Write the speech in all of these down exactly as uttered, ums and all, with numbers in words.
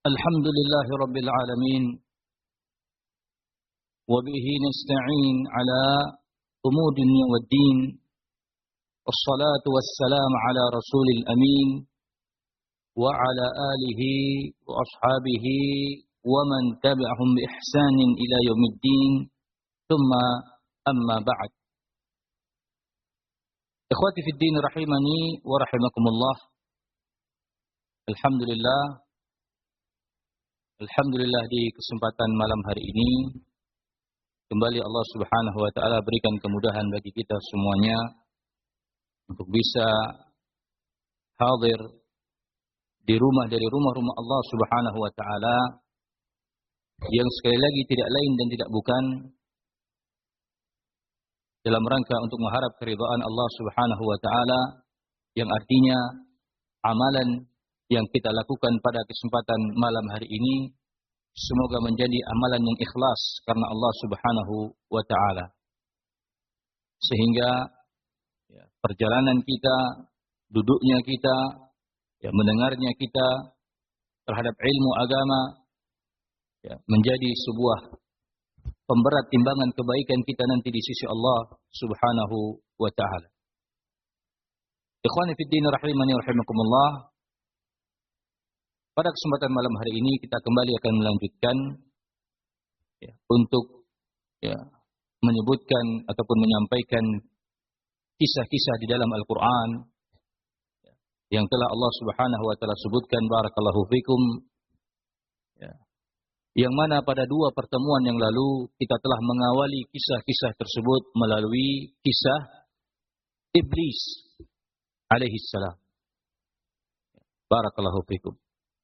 الحمد لله رب العالمين وبه نستعين على أمور الدنيا والدين والصلاة والسلام على رسول الأمين وعلى آله وأصحابه ومن تبعهم بإحسان إلى يوم الدين ثم أما بعد. Ikhwati fi din rahimani wa rahimakumullah. Alhamdulillah Alhamdulillah di kesempatan malam hari ini kembali Allah Subhanahu wa taala berikan kemudahan bagi kita semuanya untuk bisa hadir di rumah dari rumah-rumah Allah Subhanahu wa taala yang sekali lagi tidak lain dan tidak bukan dalam rangka untuk mengharap keridhaan Allah Subhanahu wa taala yang artinya amalan yang kita lakukan pada kesempatan malam hari ini semoga menjadi amalan yang ikhlas karena Allah Subhanahu wa taala. Sehingga ya, perjalanan kita, duduknya kita, ya, mendengarnya kita terhadap ilmu agama ya, menjadi sebuah pemberat timbangan kebaikan kita nanti di sisi Allah Subhanahu wa taala. Ikhwani fi din rahimani rahimakumullah. Pada kesempatan malam hari ini kita kembali akan melanjutkan ya, untuk ya, menyebutkan ataupun menyampaikan kisah-kisah di dalam Al-Quran ya, yang telah Allah Subhanahu wa taala sebutkan barakallahu fikum ya, yang mana pada dua pertemuan yang lalu kita telah mengawali kisah-kisah tersebut melalui kisah Iblis alaihi salam. Barakallahu fikum.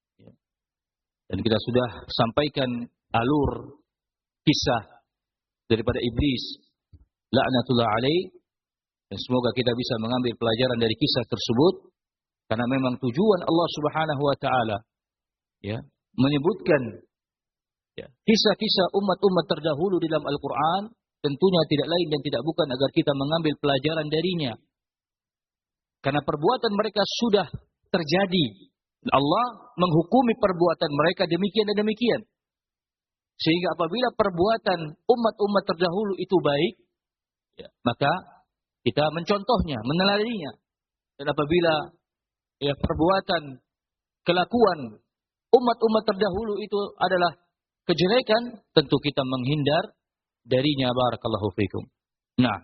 Dan kita sudah sampaikan alur kisah daripada Iblis laknatullah alaih, dan semoga kita bisa mengambil pelajaran dari kisah tersebut karena memang tujuan Allah Subhanahu wa taala ya menyebutkan ya, kisah-kisah umat-umat terdahulu di dalam Al-Qur'an tentunya tidak lain dan tidak bukan agar kita mengambil pelajaran darinya. Karena perbuatan mereka sudah terjadi. Allah menghukumi perbuatan mereka demikian dan demikian. Sehingga apabila perbuatan umat-umat terdahulu itu baik, ya, maka kita mencontohnya, meneladaninya. Dan apabila ya, perbuatan, kelakuan umat-umat terdahulu itu adalah kejelekan, tentu kita menghindar darinya. Barakallahu fikum. Nah,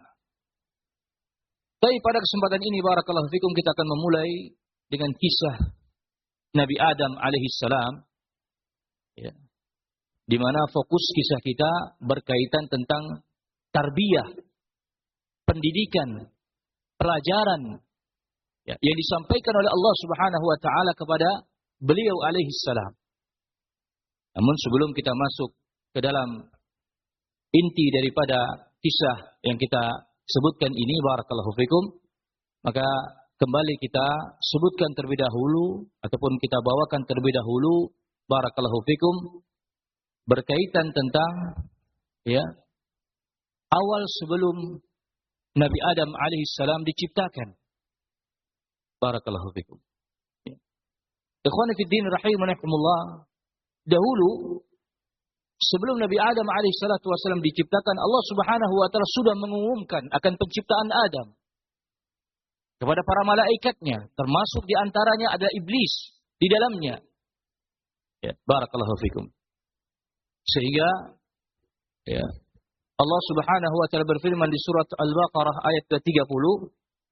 tapi pada kesempatan ini barakallahu fikum kita akan memulai dengan kisah Nabi Adam alaihi salam ya, di mana fokus kisah kita berkaitan tentang tarbiyah, pendidikan, pelajaran ya, yang disampaikan oleh Allah Subhanahu wa taala kepada beliau alaihi salam. Namun sebelum kita masuk ke dalam inti daripada kisah yang kita sebutkan ini barakallahu fikum, maka kembali kita sebutkan terlebih dahulu ataupun kita bawakan terlebih dahulu barakallahu fikum berkaitan tentang ya awal sebelum Nabi Adam alaihi salam diciptakan. Barakallahu fikum. Ikhwani fi din rahimakumullah, dahulu sebelum Nabi Adam alaihi salatu wasallam diciptakan, Allah Subhanahu wa taala sudah mengumumkan akan penciptaan Adam kepada para malaikatnya, termasuk di antaranya ada iblis di dalamnya. Ya, barakallahu fikum. Sehingga ya, Allah Subhanahu wa taala berfirman di surat Al-Baqarah ayat tiga puluh.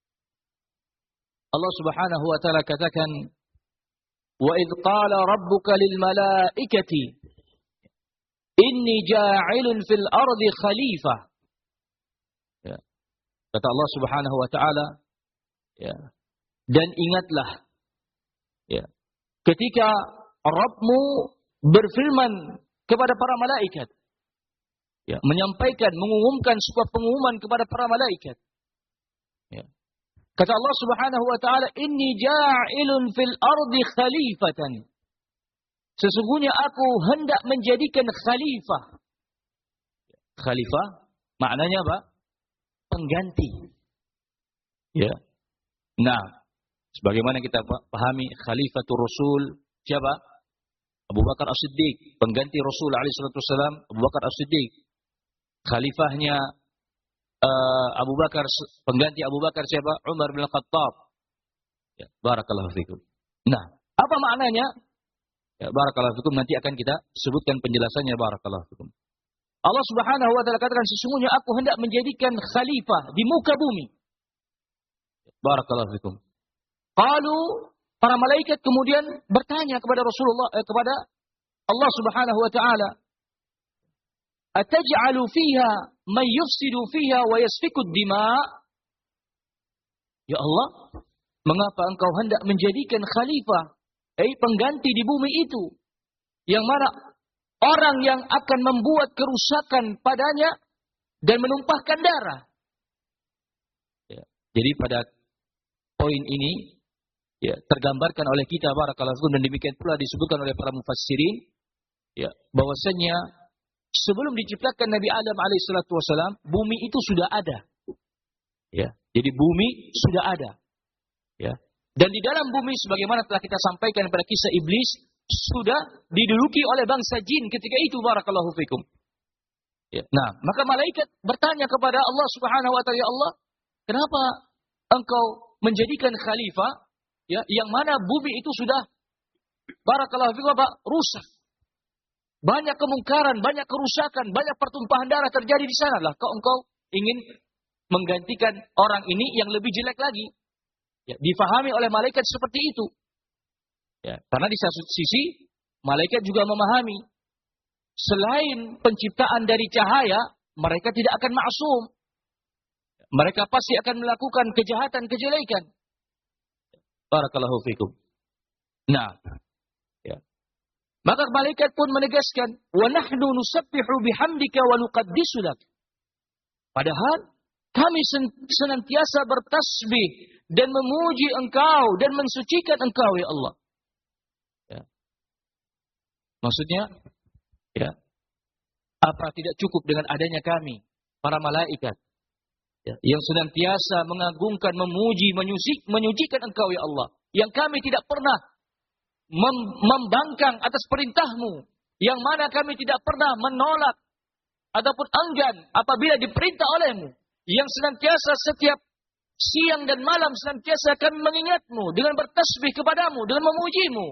Allah Subhanahu wa taala katakan, "Wa idz qala rabbuka lil malaikati inni ja'ilun fil ardi khalifah." Ya. Kata Allah Subhanahu wa taala, ya. Dan ingatlah ya, ketika Rabbmu berfirman kepada para malaikat ya, menyampaikan, mengumumkan sebuah pengumuman kepada para malaikat ya. Kata Allah Subhanahu wa taala, inni ja'ilun fil ardi khalifatan, sesungguhnya aku hendak menjadikan khalifah. Khalifah maknanya apa? Pengganti ya. Nah, sebagaimana kita pahami khalifatul Rasul siapa? Abu Bakar As-Siddiq, pengganti Rasul alaihi salatu wasallam, Abu Bakar As-Siddiq. Khalifahnya uh, Abu Bakar, pengganti Abu Bakar siapa? Umar bin Khattab. Ya, barakallahu fikum. Nah, apa maknanya? Ya, barakallahu fikum, nanti akan kita sebutkan penjelasannya, barakallahu fikum. Allah Subhanahu wa taala katakan, sesungguhnya aku hendak menjadikan khalifah di muka bumi. Barakallahu fikum. Qalu, para malaikat kemudian bertanya kepada Rasulullah, eh, kepada Allah Subhanahu wa taala, "Ataj'alu fiha man yufsidu fiha wa yasfiku ad-dima'?" Ya Allah, mengapa engkau hendak menjadikan khalifah, eh pengganti di bumi itu, yang mana orang yang akan membuat kerusakan padanya dan menumpahkan darah? Ya, jadi pada poin ini ya tergambarkan oleh kita, barakallahu fikum, dan demikian pula disebutkan oleh para mufassirin, ya, bahwasanya sebelum diciptakan Nabi Adam alaihissalatu wassalam, bumi itu sudah ada. Ya, jadi bumi sudah ada. Ya. Dan di dalam bumi, sebagaimana telah kita sampaikan pada kisah iblis, sudah diduduki oleh bangsa jin ketika itu, barakallahu fikum. Ya. Nah, maka malaikat bertanya kepada Allah Subhanahu wa taala, "Ya Allah, kenapa engkau menjadikan khalifah, ya, yang mana bumi itu sudah, barakallahu fikum, apa? Rusak. Banyak kemungkaran, banyak kerusakan, banyak pertumpahan darah terjadi di sana. Lah, kok engkau ingin menggantikan orang ini yang lebih jelek lagi?" Ya, difahami oleh malaikat seperti itu. Ya, karena di satu sisi malaikat juga memahami, selain penciptaan dari cahaya, mereka tidak akan maksum. Mereka pasti akan melakukan kejahatan, kejelekan. Barakallahu fikum. Nah, ya. Maka malaikat pun menegaskan, "Wa nahnu nusabbihu bihamdika wa nuqaddisu lak." Padahal kami senantiasa bertasbih dan memuji engkau dan mensucikan engkau, ya Allah. Ya. Maksudnya, ya, apa tidak cukup dengan adanya kami, para malaikat, ya, yang senantiasa mengagungkan, memuji, menyuci, menyucikan engkau, ya Allah. Yang kami tidak pernah mem- membangkang atas perintahmu. Yang mana kami tidak pernah menolak ataupun enggan apabila diperintah olehmu. Yang senantiasa setiap siang dan malam senantiasa akan mengingatmu dengan bertasbih kepadamu, dengan memujimu.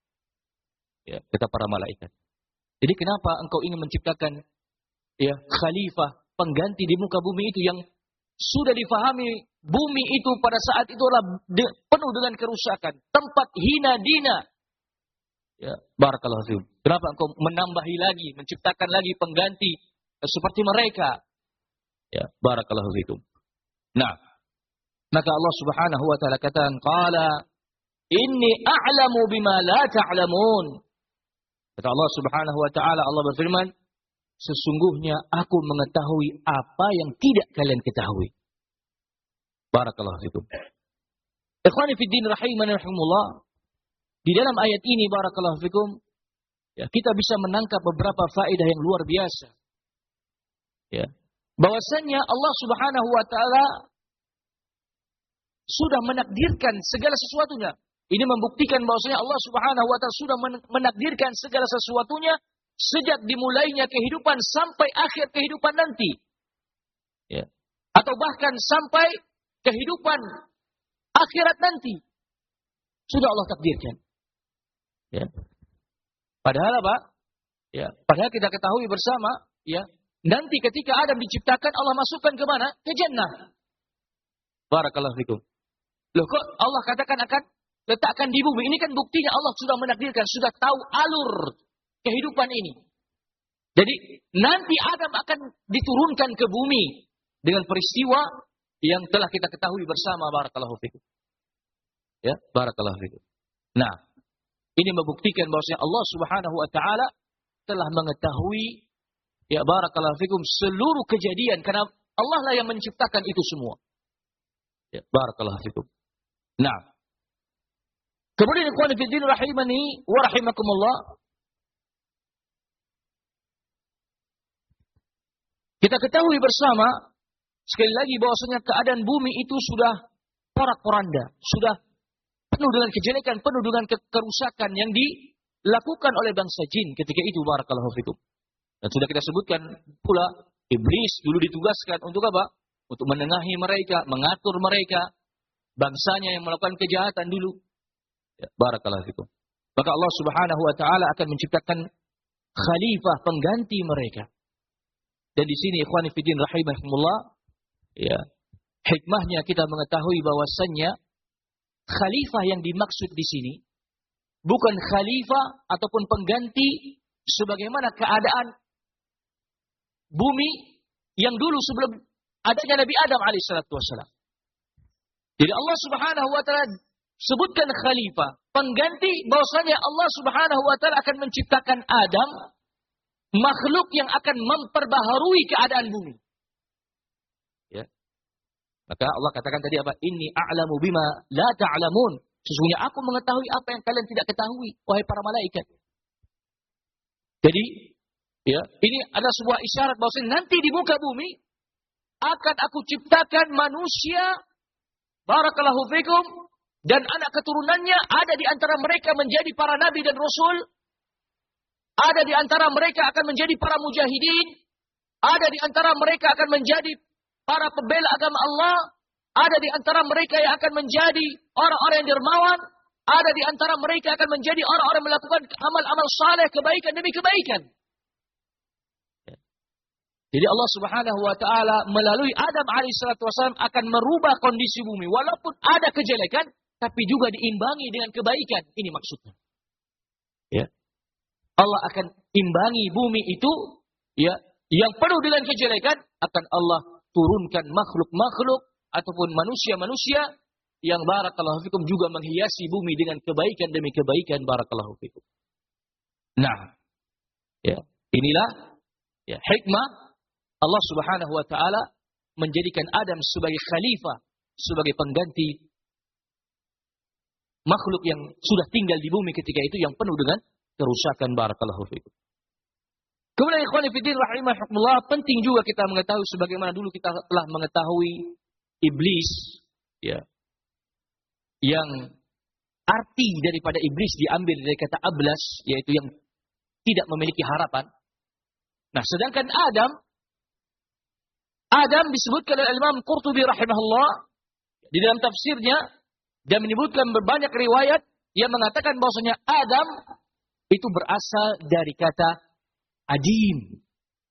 Ya, kata para malaikat. Jadi kenapa engkau ingin menciptakan, ya, khalifah, pengganti di muka bumi itu yang sudah difahami bumi itu pada saat itu adalah de, penuh dengan kerusakan, tempat hina dina. Ya, barakallahu fiikum. Kenapa engkau menambahi lagi, menciptakan lagi pengganti seperti mereka? Ya, barakallahu fikum. Nah, maka Allah Subhanahu wa taala katakan, "Qala inni a'lamu bima la ta'lamun." Kata Allah Subhanahu wa taala, Allah berfirman, sesungguhnya aku mengetahui apa yang tidak kalian ketahui. Barakallahu fikum. Ikhwani fi din rahimani rahimullah. Di dalam ayat ini, barakallahu fikum, ya, kita bisa menangkap beberapa faedah yang luar biasa. Ya. Bahwasanya Allah Subhanahu wa taala sudah menakdirkan segala sesuatunya. Ini membuktikan bahwasanya Allah Subhanahu wa taala sudah menakdirkan segala sesuatunya sejak dimulainya kehidupan sampai akhir kehidupan nanti. Ya. Atau bahkan sampai kehidupan akhirat nanti. Sudah Allah takdirkan. Ya. Padahal apa? Ya, padahal kita ketahui bersama, ya, nanti ketika Adam diciptakan, Allah masukkan ke mana? Ke jannah. Barakallahu fikum. Loh, kok Allah katakan akan letakkan di bumi? Ini kan buktinya Allah sudah menakdirkan, sudah tahu alur kehidupan ini. Jadi nanti Adam akan diturunkan ke bumi dengan peristiwa yang telah kita ketahui bersama. Barakallahu fikum. Ya, barakallahu fikum. Nah, ini membuktikan bahwasanya Allah Subhanahu wa taala telah mengetahui, ya, barakallahu fikum, seluruh kejadian karena Allah lah yang menciptakan itu semua. Ya, barakallahu fikum. Nah, kemudian ikhwan fillah rahimani wa rahimakumullah, kita ketahui bersama sekali lagi bahwasanya keadaan bumi itu sudah porak-poranda, sudah penuh dengan kejelekan, penuh dengan kerusakan yang di dilakukan oleh bangsa jin ketika itu, barakallahu fikum. Dan sudah kita sebutkan pula, iblis dulu ditugaskan untuk apa? Untuk menengahi mereka, mengatur mereka, bangsanya yang melakukan kejahatan dulu. Ya, barakallahu fikum. Maka Allah Subhanahu wa taala akan menciptakan khalifah pengganti mereka. Dan di sini ikhwani fillah rahimahumullah, ya, hikmahnya kita mengetahui bahwasannya khalifah yang dimaksud di sini bukan khalifah ataupun pengganti sebagaimana keadaan bumi yang dulu sebelum adanya Nabi Adam alaihissalatu wassalam. Jadi Allah Subhanahu wa taala sebutkan khalifah, pengganti, bahwasanya Allah Subhanahu wa taala akan menciptakan Adam, makhluk yang akan memperbaharui keadaan bumi. Ya. Maka Allah katakan tadi apa? Inni a'lamu bima la ta'lamun. Sesungguhnya aku mengetahui apa yang kalian tidak ketahui, wahai para malaikat. Jadi, ya, ini adalah sebuah isyarat bahwasanya nanti di muka bumi akan aku ciptakan manusia, barakallahu fikum, dan anak keturunannya ada di antara mereka menjadi para nabi dan rasul. Ada di antara mereka akan menjadi para mujahidin. Ada di antara mereka akan menjadi para pembela agama Allah. Ada di antara mereka yang akan menjadi orang-orang yang dermawan. Ada di antara mereka akan menjadi orang-orang yang melakukan amal-amal saleh, kebaikan demi kebaikan. Jadi Allah Subhanahu wa taala melalui Adam alaihissalatu wassalam akan merubah kondisi bumi. Walaupun ada kejelekan, tapi juga diimbangi dengan kebaikan. Ini maksudnya. Ya. Allah akan imbangi bumi itu, ya, yang penuh dengan kejelekan, akan Allah turunkan makhluk-makhluk ataupun manusia-manusia yang barakallahu fikum juga menghiasi bumi dengan kebaikan demi kebaikan, barakallahu fikum. Nah, ya, inilah ya hikmah Allah Subhanahu wa taala menjadikan Adam sebagai khalifah, sebagai pengganti makhluk yang sudah tinggal di bumi ketika itu yang penuh dengan kerusakan, barakallahu fikum. Kemudian ikhwani fillah rahimakumullah, penting juga kita mengetahui sebagaimana dulu kita telah mengetahui iblis, ya, yang arti daripada iblis diambil dari kata ablas, yaitu yang tidak memiliki harapan. Nah, sedangkan Adam Adam disebutkan oleh Imam Qurtubi rahimahullah di dalam tafsirnya, dan menyebutkan berbanyak riwayat yang mengatakan bahwasanya Adam itu berasal dari kata adim.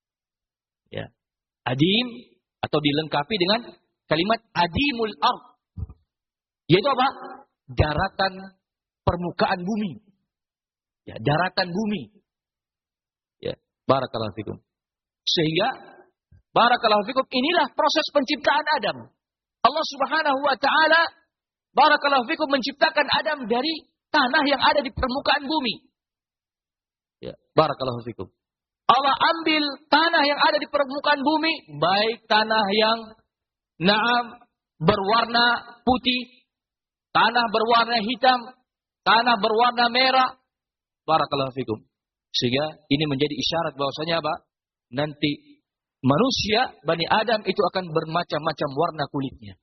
Ya. Adim atau dilengkapi dengan kalimat adimul ard. Yaitu apa? Daratan permukaan bumi. Ya, daratan bumi. Ya, barakallahu fikum. Sehingga barakallahu fikum, inilah proses penciptaan Adam. Allah Subhanahu wa taala barakallahu fikum menciptakan Adam dari tanah yang ada di permukaan bumi. Ya, barakallahu fikum. Allah ambil tanah yang ada di permukaan bumi, baik tanah yang naam berwarna putih, tanah berwarna hitam, tanah berwarna merah, barakallahu fikum. Sehingga ini menjadi isyarat bahwasanya apa? Nanti manusia, Bani Adam itu akan bermacam-macam warna kulitnya.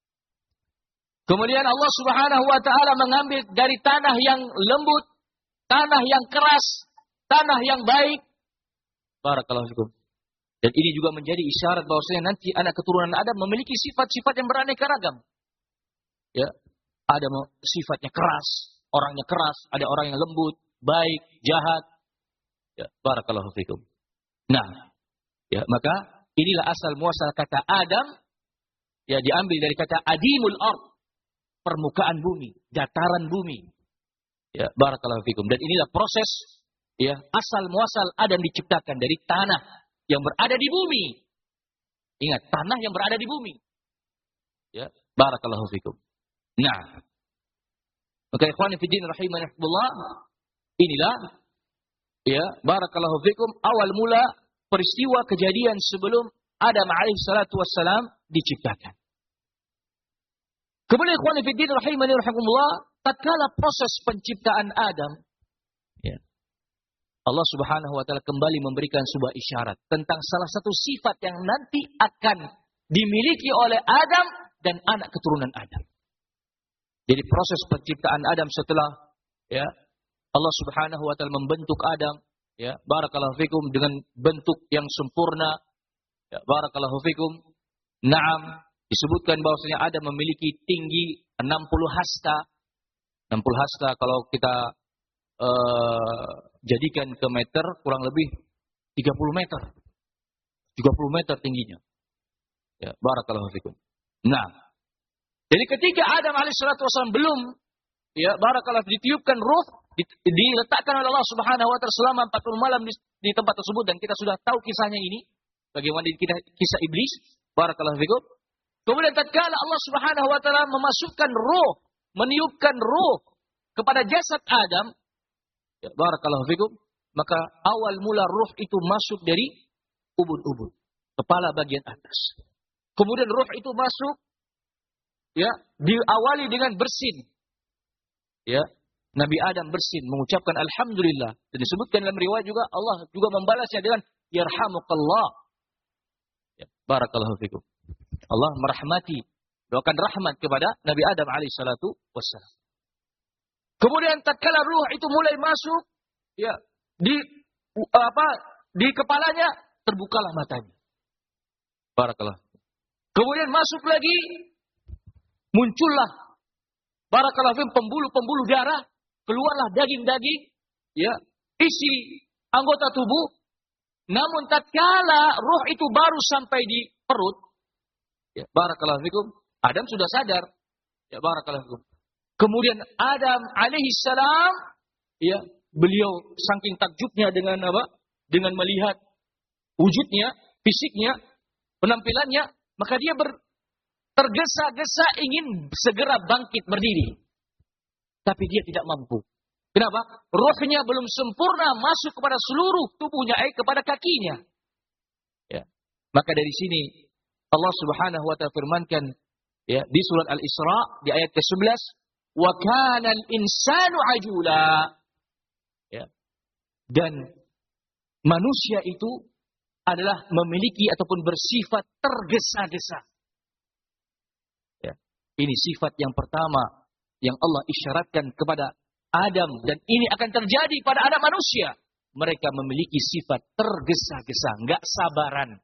Kemudian Allah Subhanahu wa taala mengambil dari tanah yang lembut, tanah yang keras, tanah yang baik. Barakallahu fikum. Dan ini juga menjadi isyarat bahwasanya nanti anak keturunan Adam memiliki sifat-sifat yang beraneka ragam. Ya, ada sifatnya keras, orangnya keras, ada orang yang lembut, baik, jahat. Ya, barakallahu fikum. Nah, ya, maka inilah asal muasal kata Adam, ya, diambil dari kata adimul ard, permukaan bumi, dataran bumi. Ya, barakallahu fikum. Dan inilah proses, ya, asal muasal Adam diciptakan dari tanah yang berada di bumi. Ingat, tanah yang berada di bumi. Ya, barakallahu fikum. Nah, maka ikhwani fi din rahimanahullah, inilah, ya, barakallahu fikum, awal mula peristiwa kejadian sebelum Adam alaihissalatu wassalam diciptakan. Kemudian ikhwan fillah rahimani rahimakumullah, tatkala proses penciptaan Adam, ya, Allah Subhanahu wa taala kembali memberikan sebuah isyarat tentang salah satu sifat yang nanti akan dimiliki oleh Adam dan anak keturunan Adam. Jadi proses penciptaan Adam setelah, ya, Allah Subhanahu wa taala membentuk Adam, ya, barakallahu fikum, dengan bentuk yang sempurna. Ya, barakallahu fikum. Naam, disebutkan bahwasanya Adam memiliki tinggi enam puluh hasta. enam puluh hasta kalau kita uh, jadikan ke meter, kurang lebih tiga puluh meter. tiga puluh meter tingginya. Ya, barakallahu fikum. Nah, jadi ketika Adam alaihissalatu wassalam belum, ya, barakallahu, ditiupkan ruh, diletakkan oleh Allah Subhanahu wa taala selama empat puluh malam di, di tempat tersebut, dan kita sudah tahu kisahnya ini, bagaimana kita kisah iblis, barakallahu fikum. Kemudian tatkala Allah Subhanahu wa taala memasukkan ruh, meniupkan ruh kepada jasad Adam, ya, barakallahu fikum, maka awal mula ruh itu masuk dari ubun-ubun, kepala bagian atas. Kemudian ruh itu masuk, ya, diawali dengan bersin. Ya, Nabi Adam bersin, mengucapkan alhamdulillah. Dan disebutkan dalam riwayat juga, Allah juga membalasnya dengan yarhamukallah. Ya, barakallahu fikum. Allah merahmati, doakan rahmat kepada Nabi Adam alaihissalatu wassalam. Kemudian tatkala ruh itu mulai masuk, ya, di apa di kepalanya, terbukalah matanya. Barakallah. Kemudian masuk lagi, muncullah, barakallahu fikum, pembuluh-pembuluh darah, keluarlah daging-daging, ya, isi anggota tubuh. Namun tatkala ruh itu baru sampai di perut, ya, barakallahu fikum, Adam sudah sadar. Ya, barakallahu fikum. Kemudian Adam alaihi salam, ya, beliau saking takjubnya dengan apa? Dengan melihat wujudnya, fisiknya, penampilannya, maka dia ber, tergesa-gesa ingin segera bangkit berdiri. Tapi dia tidak mampu. Kenapa? Ruhnya belum sempurna masuk kepada seluruh tubuhnya, eh, kepada kakinya. Ya. Maka dari sini Allah Subhanahu wa taala firmankan, ya, di surat Al-Isra di ayat ke sebelas, "Wa kana al-insanu ajula." Ya. Dan manusia itu adalah memiliki ataupun bersifat tergesa-gesa. Ya. Ini sifat yang pertama yang Allah isyaratkan kepada Adam, dan ini akan terjadi pada anak manusia. Mereka memiliki sifat tergesa-gesa, enggak sabaran.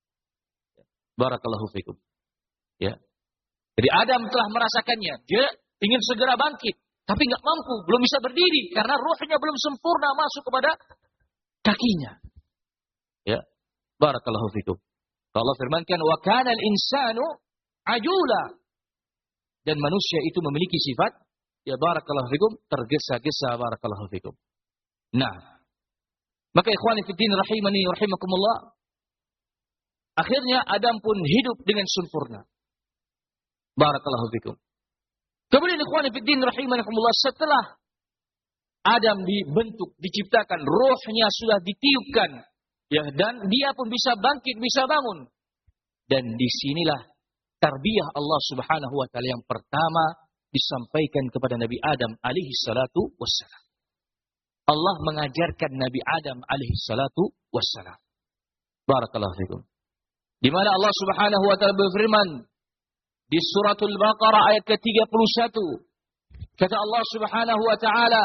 Barakallahu fikum. Ya. Jadi Adam telah merasakannya. Dia ingin segera bangkit, tapi enggak mampu, belum bisa berdiri karena ruhnya belum sempurna masuk kepada kakinya. Ya. Barakallahu fikum. Allah firmankan, "Wa kana al-insanu ajula." Dan manusia itu memiliki sifat, ya, barakallahu fikum, tergesa-gesa, barakallahu fikum. Nah, maka ikhwani fiddin rahimani rahimakumullah, akhirnya Adam pun hidup dengan sempurna. Barakallahu fikum. Kemudian ikhwani fiddin rahimani rahimakumullah, setelah Adam dibentuk, diciptakan, rohnya sudah ditiupkan, ya, dan dia pun bisa bangkit, bisa bangun. Dan disinilah tarbiyah Allah Subhanahu wa taala yang pertama disampaikan kepada Nabi Adam alaihi salatu wassalam. Allah mengajarkan Nabi Adam alaihi salatu wassalam. Barakallahu fikum. Di mana Allah Subhanahu wa taala berfirman di suratul Baqarah ayat ke tiga puluh satu. Kata Allah Subhanahu wa taala,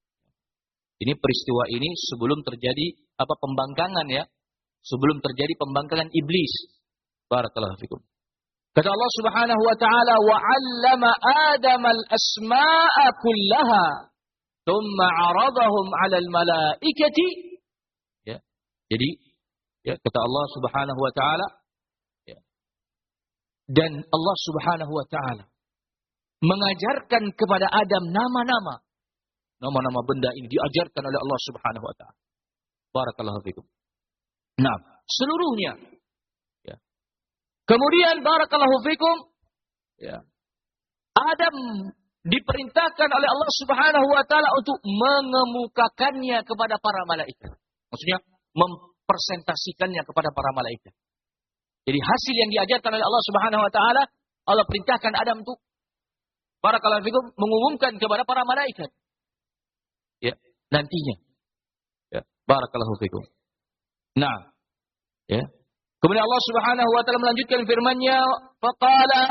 ini peristiwa ini sebelum terjadi apa pembangkangan, ya. Sebelum terjadi pembangkangan iblis. Barakallahu fikum. Kata Allah Subhanahu wa taala, "Wa 'allama Adam al-asma'a kullaha, thumma 'aradahum 'ala al-mala'ikati." Ya. Jadi, ya, kata Allah Subhanahu wa taala, ya, dan Allah Subhanahu wa taala mengajarkan kepada Adam nama-nama. Nama-nama benda ini diajarkan oleh Allah Subhanahu wa taala. Barakallahu fikum. Nah, seluruhnya. Kemudian barakallahu fikum, ya, Adam diperintahkan oleh Allah Subhanahu wa taala untuk mengemukakannya kepada para malaikat. Maksudnya mempresentasikannya kepada para malaikat. Jadi hasil yang diajarkan oleh Allah Subhanahu wa taala, Allah perintahkan Adam untuk barakallahu fikum mengumumkan kepada para malaikat. Ya, nantinya. Ya, barakallahu fikum. Nah, ya. Kemudian Allah Subhanahu wa taala melanjutkan firman-Nya, "Faqala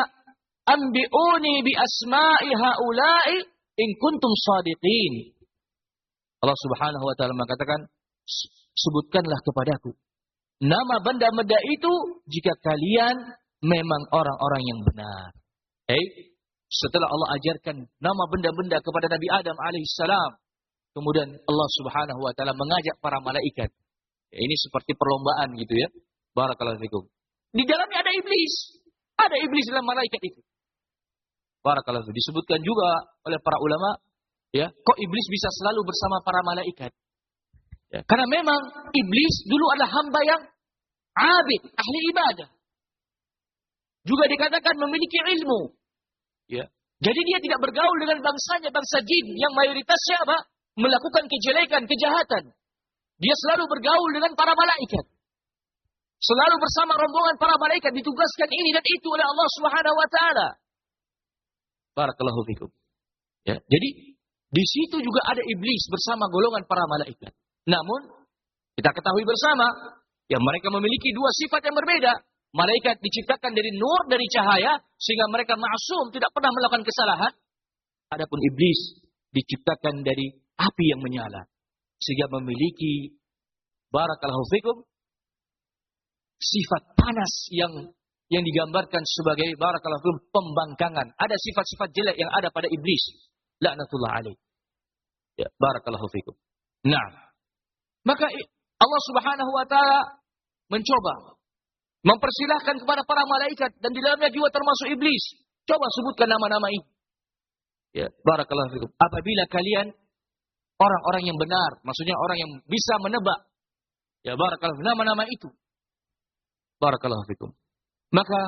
anbi'uni bi asma'i haula'i in kuntum shadiqin." Allah Subhanahu wa taala mengatakan, sebutkanlah kepadaku nama benda-benda itu jika kalian memang orang-orang yang benar. Hey, setelah Allah ajarkan nama benda-benda kepada Nabi Adam alaihissalam, kemudian Allah Subhanahu wa taala mengajak para malaikat. Ya, ini seperti perlombaan gitu ya. Barakallahu fikum. Di dalamnya ada iblis. Ada iblis dalam malaikat itu. Barakallahu fikum. Disebutkan juga oleh para ulama, ya, kok iblis bisa selalu bersama para malaikat? Ya, karena memang iblis dulu adalah hamba yang abid, ahli ibadah. Juga dikatakan memiliki ilmu. Ya. Jadi dia tidak bergaul dengan bangsanya, bangsa jin yang mayoritasnya apa? Melakukan kejelekan, kejahatan. Dia selalu bergaul dengan para malaikat. Selalu bersama rombongan para malaikat, ditugaskan ini dan itu oleh Allah Subhanahu wa taala. Barakallahu fikum. Ya, jadi di situ juga ada iblis bersama golongan para malaikat. Namun kita ketahui bersama, ya mereka memiliki dua sifat yang berbeda. Malaikat diciptakan dari nur, dari cahaya, sehingga mereka ma'sum, tidak pernah melakukan kesalahan. Adapun iblis diciptakan dari api yang menyala, sehingga memiliki, barakallahu fikum, sifat panas yang yang digambarkan sebagai, barakallahu fikum, pembangkangan. Ada sifat-sifat jelek yang ada pada iblis. Laknatullah alaih. Ya, barakallahu fikum. Nah, maka Allah Subhanahu wa taala mencoba mempersilahkan kepada para malaikat dan di dalamnya juga termasuk iblis. Coba sebutkan nama-nama ini. Ya, barakallahu fikum. Apabila kalian orang-orang yang benar, maksudnya orang yang bisa menebak, ya barakallahu fikum, nama-nama itu. Barakallahu fikum. Maka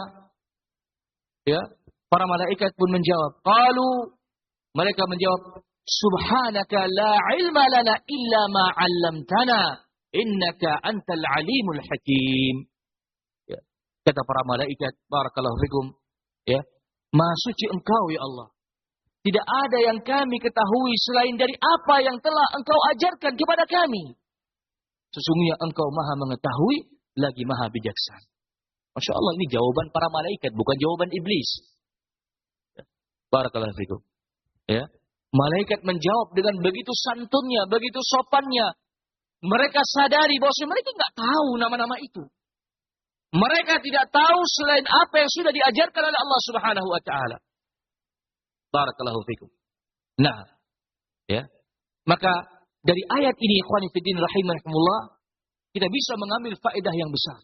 ya, para malaikat pun menjawab. Qalu, mereka menjawab, subhanaka la ilma lana illa ma 'allamtana innaka antal alimul hakim. Ya. Kata para malaikat, barakallahu fikum, ya, Maha suci Engkau ya Allah. Tidak ada yang kami ketahui selain dari apa yang telah Engkau ajarkan kepada kami. Sesungguhnya Engkau Maha mengetahui lagi Maha bijaksana. Masya Allah, ini jawaban para malaikat, bukan jawaban iblis. Ya. Barakallahu fikum. Ya. Malaikat menjawab dengan begitu santunnya, begitu sopannya. Mereka sadari bahwa mereka nggak tahu nama-nama itu. Mereka tidak tahu selain apa yang sudah diajarkan oleh Allah Subhanahu wa taala. Barakallahu fikum. Nah, ya. Maka dari ayat ini, ikhwani fiddin rahimakumullah, kita bisa mengambil faedah yang besar.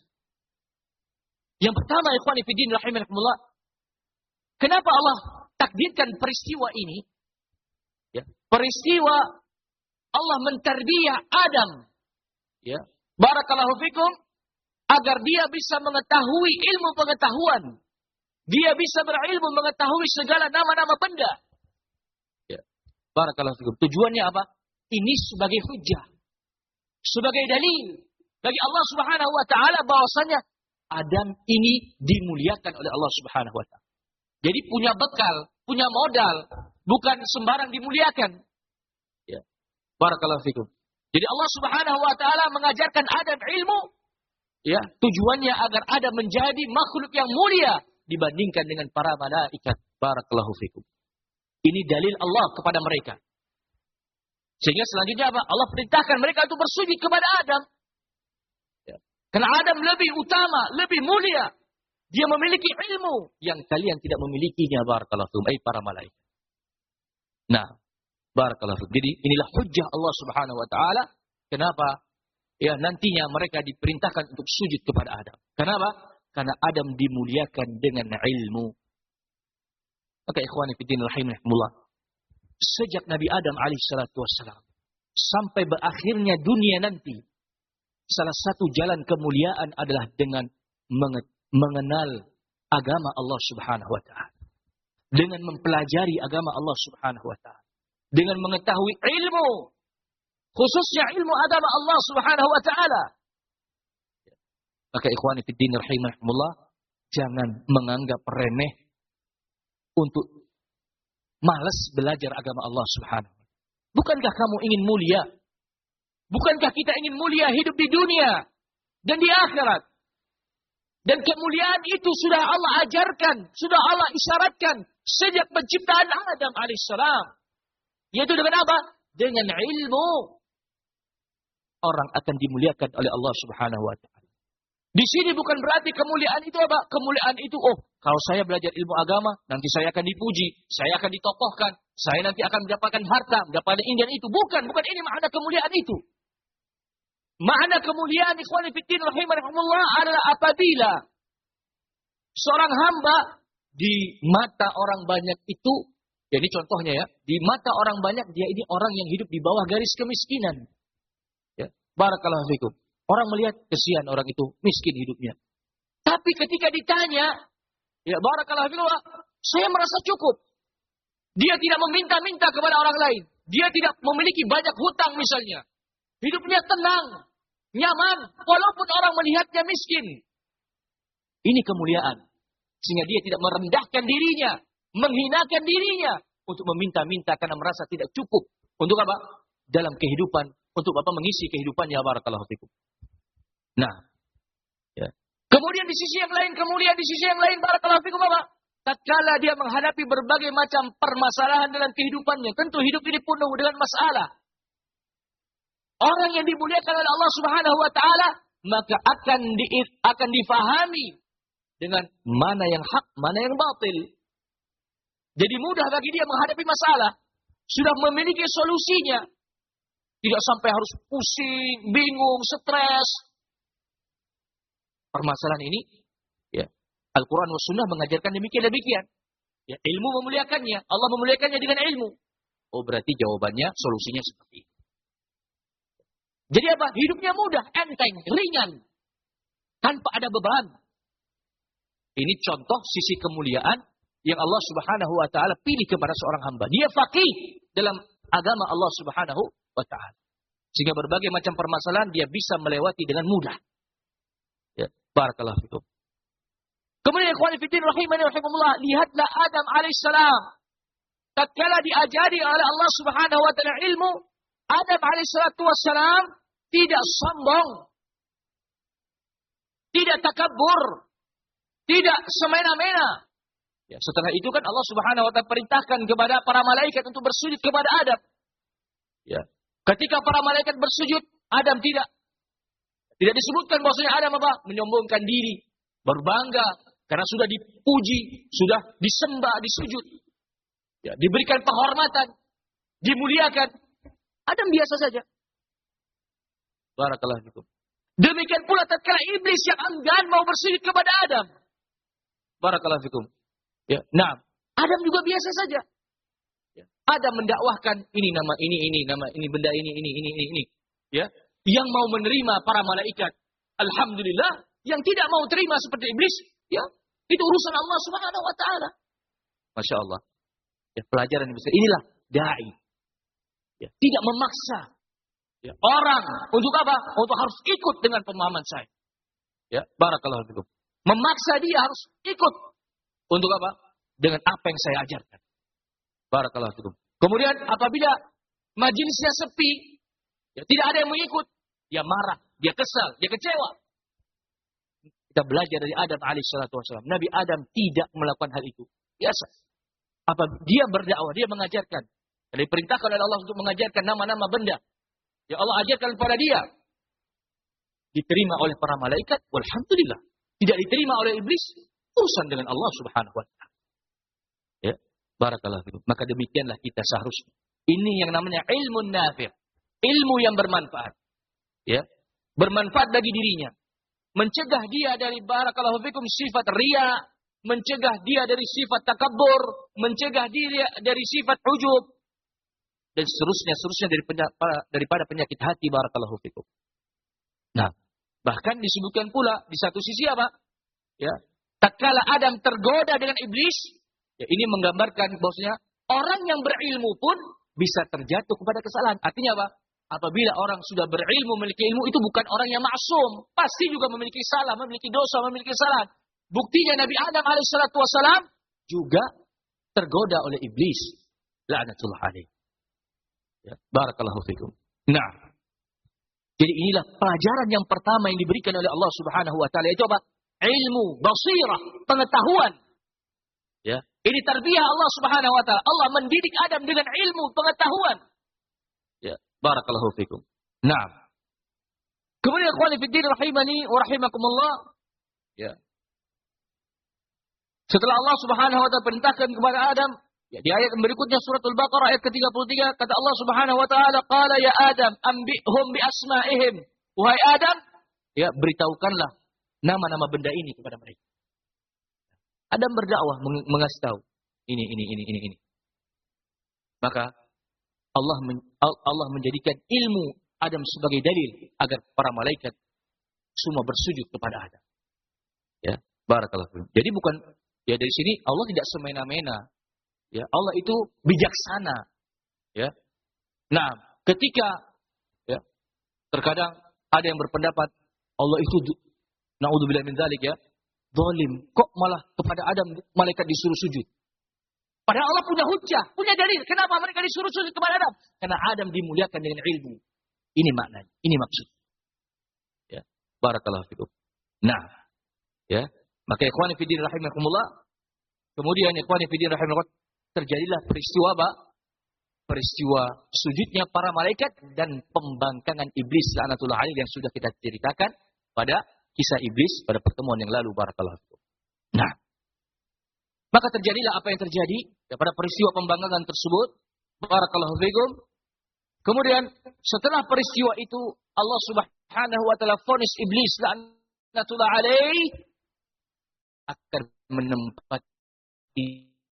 Yang pertama, ikhwani fiddin rahimakumullah, kenapa Allah takdirkan peristiwa ini? Ya, peristiwa Allah mentarbiyah Adam, ya, barakallahu fikum, agar dia bisa mengetahui ilmu pengetahuan. Dia bisa berilmu mengetahui segala nama-nama benda. Ya, barakallahu fikum. Tujuannya apa? Ini sebagai hujjah, sebagai dalil bagi Allah Subhanahu wa taala bahwasanya Adam ini dimuliakan oleh Allah Subhanahu wa taala. Jadi punya bekal, punya modal, bukan sembarang dimuliakan. Ya. Barakallahu fikum. Jadi Allah Subhanahu wa taala mengajarkan Adam ilmu, ya, tujuannya agar Adam menjadi makhluk yang mulia dibandingkan dengan para malaikat. Barakallahu fikum. Ini dalil Allah kepada mereka. Sehingga selanjutnya apa? Allah perintahkan mereka untuk bersujud kepada Adam. Ya. Karena Adam lebih utama, lebih mulia. Dia memiliki ilmu yang kalian tidak memilikinya. Barakallahu fikum. Ay para malaikat. Nah, barakallahu fikum. Jadi inilah hujjah Allah Subhanahu wa taala. Kenapa? Ya, nantinya mereka diperintahkan untuk sujud kepada Adam. Kenapa? Karena Adam dimuliakan dengan ilmu. Maka ikhwani fiddin rahimakumullah, sejak Nabi Adam alaihissalatu wassalam sampai berakhirnya dunia nanti, salah satu jalan kemuliaan adalah dengan mengenal agama Allah Subhanahu wa taala. Dengan mempelajari agama Allah Subhanahu wa taala. Dengan mengetahui ilmu, khususnya ilmu agama Allah Subhanahu wa taala. Maka ikhwani fiddin rahimakumullah, jangan menganggap remeh untuk malas belajar agama Allah Subhanahu wa taala. Bukankah kamu ingin mulia? Bukankah kita ingin mulia hidup di dunia dan di akhirat? Dan kemuliaan itu sudah Allah ajarkan, sudah Allah isyaratkan sejak penciptaan Adam alaihissalam. Yaitu dengan apa? Dengan ilmu. orang akan dimuliakan oleh Allah Subhanahu wa taala. Di sini bukan berarti kemuliaan itu apa? Kemuliaan itu, oh, kalau saya belajar ilmu agama, nanti saya akan dipuji, saya akan ditokohkan, saya nanti akan mendapatkan harta, mendapatkan ini dan itu. Bukan, bukan ini makna kemuliaan itu. Makna kemuliaan ikhwan fillah rahimakumullah adalah apabila seorang hamba di mata orang banyak itu, ya ini contohnya ya, di mata orang banyak dia ini orang yang hidup di bawah garis kemiskinan. Ya, barakallahu fikum. Orang melihat kesian orang itu miskin hidupnya. Tapi ketika ditanya, ya barakallahu fikum, saya merasa cukup. Dia tidak meminta-minta kepada orang lain. Dia tidak memiliki banyak hutang misalnya. Hidupnya tenang, nyaman, walaupun orang melihatnya miskin. Ini kemuliaan. Sehingga dia tidak merendahkan dirinya, menghinakan dirinya untuk meminta-minta karena merasa tidak cukup. Untuk apa? Dalam kehidupan, untuk apa mengisi kehidupannya, barakallahu fikum. Nah, ya. Kemudian di sisi yang lain, kemudian di sisi yang lain, barakallahu fikum apa? Tatkala dia menghadapi berbagai macam permasalahan dalam kehidupannya, tentu hidup ini penuh dengan masalah. Orang yang dimuliakan oleh Allah Subhanahu wa taala, maka akan di, akan difahami dengan mana yang hak, mana yang batil. Jadi mudah bagi dia menghadapi masalah, sudah memiliki solusinya. Tidak sampai harus pusing, bingung, stres. Permasalahan ini, ya, Al-Quran wa Sunnah mengajarkan demikian-demikian. Ya, ilmu memuliakannya, Allah memuliakannya dengan ilmu. Oh berarti jawabannya, solusinya seperti itu. Jadi apa? Hidupnya mudah, enteng, ringan. Tanpa ada beban. Ini contoh sisi kemuliaan yang Allah Subhanahu wa taala pilih kepada seorang hamba. Dia faqih dalam agama Allah Subhanahu wa taala. Sehingga berbagai macam permasalahan dia bisa melewati dengan mudah. Ya, barakallahu fikum. Kemudian ikhwan fillah rahimani rahimakumullah, lihatlah Adam alaihissalam. Tatkala diajari oleh Allah Subhanahu wa taala ilmu, Adam alaihissalatu wassalam tidak sombong, tidak takabur, tidak semena-mena. Ya, setelah itu kan Allah Subhanahu wa taala perintahkan kepada para malaikat untuk bersujud kepada Adam. Ya. Ketika para malaikat bersujud, Adam tidak. Tidak disebutkan bahwasanya Adam apa? Menyombongkan diri, berbangga karena sudah dipuji, sudah disembah, disujud. Ya, diberikan penghormatan, dimuliakan. Adam biasa saja. Barakallahu fikum. Demikian pula tatkala iblis yang enggan mau bersujud kepada Adam. Barakallahu fikum. Ya, nah, Adam juga biasa saja. Ya. Adam mendakwahkan ini nama ini ini nama ini benda ini ini ini ini ini. Ya, yang mau menerima para malaikat. Alhamdulillah, yang tidak mau terima seperti iblis, ya, itu urusan Allah Subhanahu wa taala. Masya Allah. Ya, pelajaran yang besar. Inilah dai. Ya, tidak memaksa ya, orang untuk apa? Untuk harus ikut dengan pemahaman saya. Ya, barakallahu fikum. Memaksa dia harus ikut untuk apa? Dengan apa yang saya ajarkan. Barakallahu fikum. Kemudian apabila majelisnya sepi, ya, tidak ada yang mengikut, dia marah, dia kesal, dia kecewa. Kita belajar dari Adam alaihissalatu wassalam. Nabi Adam tidak melakukan hal itu. Biasa. Apa dia berdakwah, dia mengajarkan. Dan diperintahkan oleh Allah untuk mengajarkan nama-nama benda. Ya Allah ajarkan kepada dia. Diterima oleh para malaikat, walhamdulillah. Tidak diterima oleh iblis, urusan dengan Allah Subhanahu wa taala. Ya, barakallahu fikum. Maka demikianlah kita seharusnya. Ini yang namanya ilmu nafi', ilmu yang bermanfaat. Ya, bermanfaat bagi dirinya. Mencegah dia dari barakallahu fikum sifat riya, mencegah dia dari sifat takabur, mencegah dia dari sifat ujub, dan seterusnya, seterusnya daripada penyakit hati, barakallahu fikum. Nah, bahkan disebutkan pula di satu sisi apa? Ya, tatkala Adam tergoda dengan iblis, ya ini menggambarkan bahwasanya orang yang berilmu pun bisa terjatuh kepada kesalahan. Artinya apa? Apabila orang sudah berilmu, memiliki ilmu, itu bukan orang yang maksum. Pasti juga memiliki salah, memiliki dosa, memiliki kesalahan. Buktinya Nabi Adam alaihissalatu wassalam juga tergoda oleh iblis. La'natullah alaih. Ya, barakallahu fikum. Nah, jadi inilah pelajaran yang pertama yang diberikan oleh Allah Subhanahu wa taala, itu apa? Ilmu, basirah, pengetahuan. Ya, ini tarbiyah Allah Subhanahu wa taala. Allah mendidik Adam dengan ilmu, pengetahuan. Ya, barakallahu fikum. Nah, Kemudian ikhwani fiddin rahimani wa rahimakumullah. Ya. Setelah Allah Subhanahu wa taala perintahkan kepada Adam, ya, di ayat berikutnya surat Al-Baqarah ayat ke tiga puluh tiga kata Allah Subhanahu wa taala, "Qala ya Adam, ambihum bi asma'ihim." Wahai Adam, ya, beritahukanlah nama-nama benda ini kepada mereka. Adam berdakwah mengasih tahu ini ini ini ini ini. Maka Allah men, Allah menjadikan ilmu Adam sebagai dalil agar para malaikat semua bersujud kepada Adam. Ya, barakallahu fiikum. Jadi bukan, ya, dari sini Allah tidak semena-mena. Ya, Allah itu bijaksana. Ya. Nah, ketika, ya, terkadang ada yang berpendapat Allah itu, naudzubillah min dzalik, ya, zalim. Kok malah kepada Adam malaikat disuruh sujud? Padahal Allah punya hujjah, punya dalil. Kenapa mereka disuruh sujud kepada Adam? Karena Adam dimuliakan dengan ilmu. Ini maknanya, ini maksud. Ya, barakallahu fikum. Nah, ya, maka ikhwani fiddin rahimakumullah, kemudian ikhwani fiddin rahimakumullah, terjadilah peristiwa apa? Peristiwa sujudnya para malaikat dan pembangkangan iblis laknatullah alaih yang sudah kita ceritakan pada kisah iblis pada pertemuan yang lalu, barakallahu fikum. Nah, maka terjadilah apa yang terjadi ya, pada peristiwa pembangkangan tersebut, barakallahu fikum. Kemudian setelah peristiwa itu Allah Subhanahu wa taala vonis iblis laknatullah alaih akan menempati